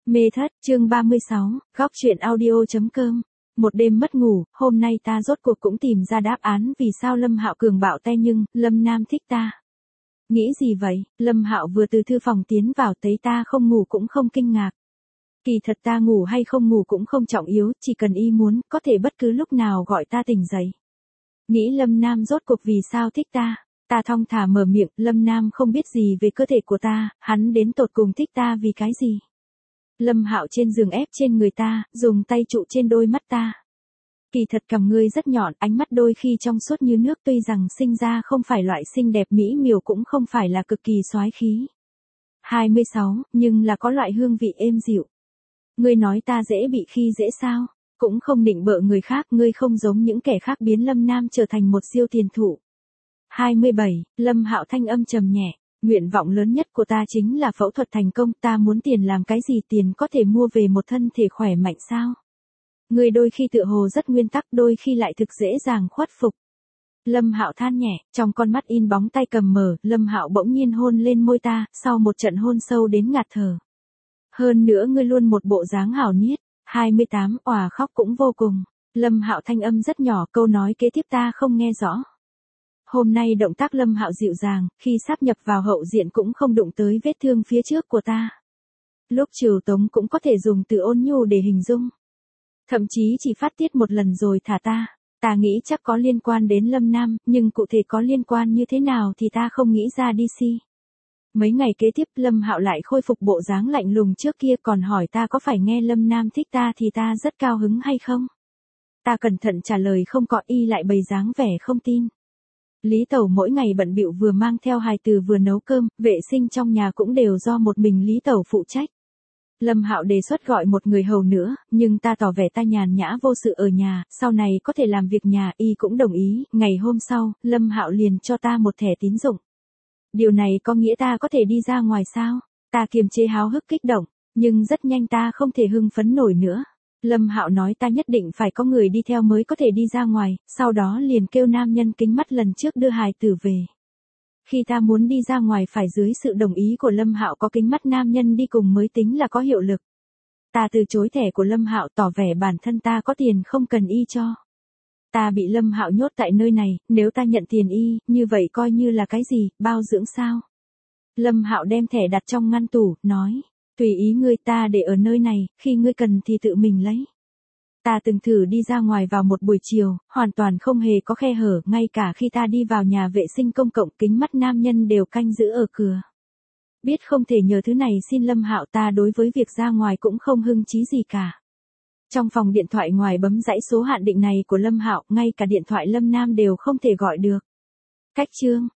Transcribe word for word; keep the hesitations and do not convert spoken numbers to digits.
Mê thất, chương ba mươi sáu, góc truyện audio.com. Một đêm mất ngủ, hôm nay ta rốt cuộc cũng tìm ra đáp án vì sao Lâm Hạo cường bạo tay nhưng, Lâm Nam thích ta. Nghĩ gì vậy, Lâm Hạo vừa từ thư phòng tiến vào thấy ta không ngủ cũng không kinh ngạc. Kỳ thật ta ngủ hay không ngủ cũng không trọng yếu, chỉ cần y muốn, có thể bất cứ lúc nào gọi ta tỉnh dậy. Nghĩ Lâm Nam rốt cuộc vì sao thích ta. Ta thong thả mở miệng, Lâm Nam không biết gì về cơ thể của ta, hắn đến tột cùng thích ta vì cái gì. Lâm Hạo trên giường ép trên người ta, dùng tay trụ trên đôi mắt ta. Kỳ thật cằm ngươi rất nhọn, ánh mắt đôi khi trong suốt như nước, tuy rằng sinh ra không phải loại xinh đẹp mỹ miều cũng không phải là cực kỳ soái khí. hai mươi sáu, nhưng là có loại hương vị êm dịu. Ngươi nói ta dễ bị khi dễ sao? Cũng không định bợ người khác, ngươi không giống những kẻ khác biến Lâm Nam trở thành một siêu tiền thụ. hai mươi bảy, Lâm Hạo thanh âm trầm nhẹ. Nguyện vọng lớn nhất của ta chính là phẫu thuật thành công, ta muốn tiền làm cái gì, tiền có thể mua về một thân thể khỏe mạnh sao? Người đôi khi tựa hồ rất nguyên tắc, đôi khi lại thực dễ dàng khuất phục. Lâm Hạo than nhẹ, trong con mắt in bóng tay cầm mở, Lâm Hạo bỗng nhiên hôn lên môi ta, sau một trận hôn sâu đến ngạt thở. Hơn nữa ngươi luôn một bộ dáng hảo niết. hai mươi tám, òa khóc cũng vô cùng. Lâm Hạo thanh âm rất nhỏ, câu nói kế tiếp ta không nghe rõ. Hôm nay động tác Lâm Hạo dịu dàng, khi sáp nhập vào hậu diện cũng không đụng tới vết thương phía trước của ta. Lúc trừ tống cũng có thể dùng từ ôn nhu để hình dung. Thậm chí chỉ phát tiết một lần rồi thả ta. Ta nghĩ chắc có liên quan đến Lâm Nam, nhưng cụ thể có liên quan như thế nào thì ta không nghĩ ra đi si. Mấy ngày kế tiếp Lâm Hạo lại khôi phục bộ dáng lạnh lùng trước kia, còn hỏi ta có phải nghe Lâm Nam thích ta thì ta rất cao hứng hay không. Ta cẩn thận trả lời không có, y lại bày dáng vẻ không tin. Lý Tẩu mỗi ngày bận bịu vừa mang theo hài từ vừa nấu cơm, vệ sinh trong nhà cũng đều do một mình Lý Tẩu phụ trách. Lâm Hạo đề xuất gọi một người hầu nữa, nhưng ta tỏ vẻ ta nhàn nhã vô sự ở nhà, sau này có thể làm việc nhà, y cũng đồng ý. Ngày hôm sau, Lâm Hạo liền cho ta một thẻ tín dụng. Điều này có nghĩa ta có thể đi ra ngoài sao? Ta kiềm chế háo hức kích động, nhưng rất nhanh ta không thể hưng phấn nổi nữa. Lâm Hạo nói ta nhất định phải có người đi theo mới có thể đi ra ngoài, sau đó liền kêu nam nhân kính mắt lần trước đưa hài tử về. Khi ta muốn đi ra ngoài phải dưới sự đồng ý của Lâm Hạo, có kính mắt nam nhân đi cùng mới tính là có hiệu lực. Ta từ chối thẻ của Lâm Hạo, tỏ vẻ bản thân ta có tiền không cần y cho. Ta bị Lâm Hạo nhốt tại nơi này, nếu ta nhận tiền y, như vậy coi như là cái gì, bao dưỡng sao? Lâm Hạo đem thẻ đặt trong ngăn tủ, nói. Tùy ý ngươi, ta để ở nơi này, khi ngươi cần thì tự mình lấy. Ta từng thử đi ra ngoài vào một buổi chiều, hoàn toàn không hề có khe hở, ngay cả khi ta đi vào nhà vệ sinh công cộng kính mắt nam nhân đều canh giữ ở cửa. Biết không thể nhờ thứ này xin Lâm Hạo, ta đối với việc ra ngoài cũng không hưng chí gì cả. Trong phòng điện thoại ngoài bấm dãy số hạn định này của Lâm Hạo, ngay cả điện thoại Lâm Nam đều không thể gọi được. Cách chương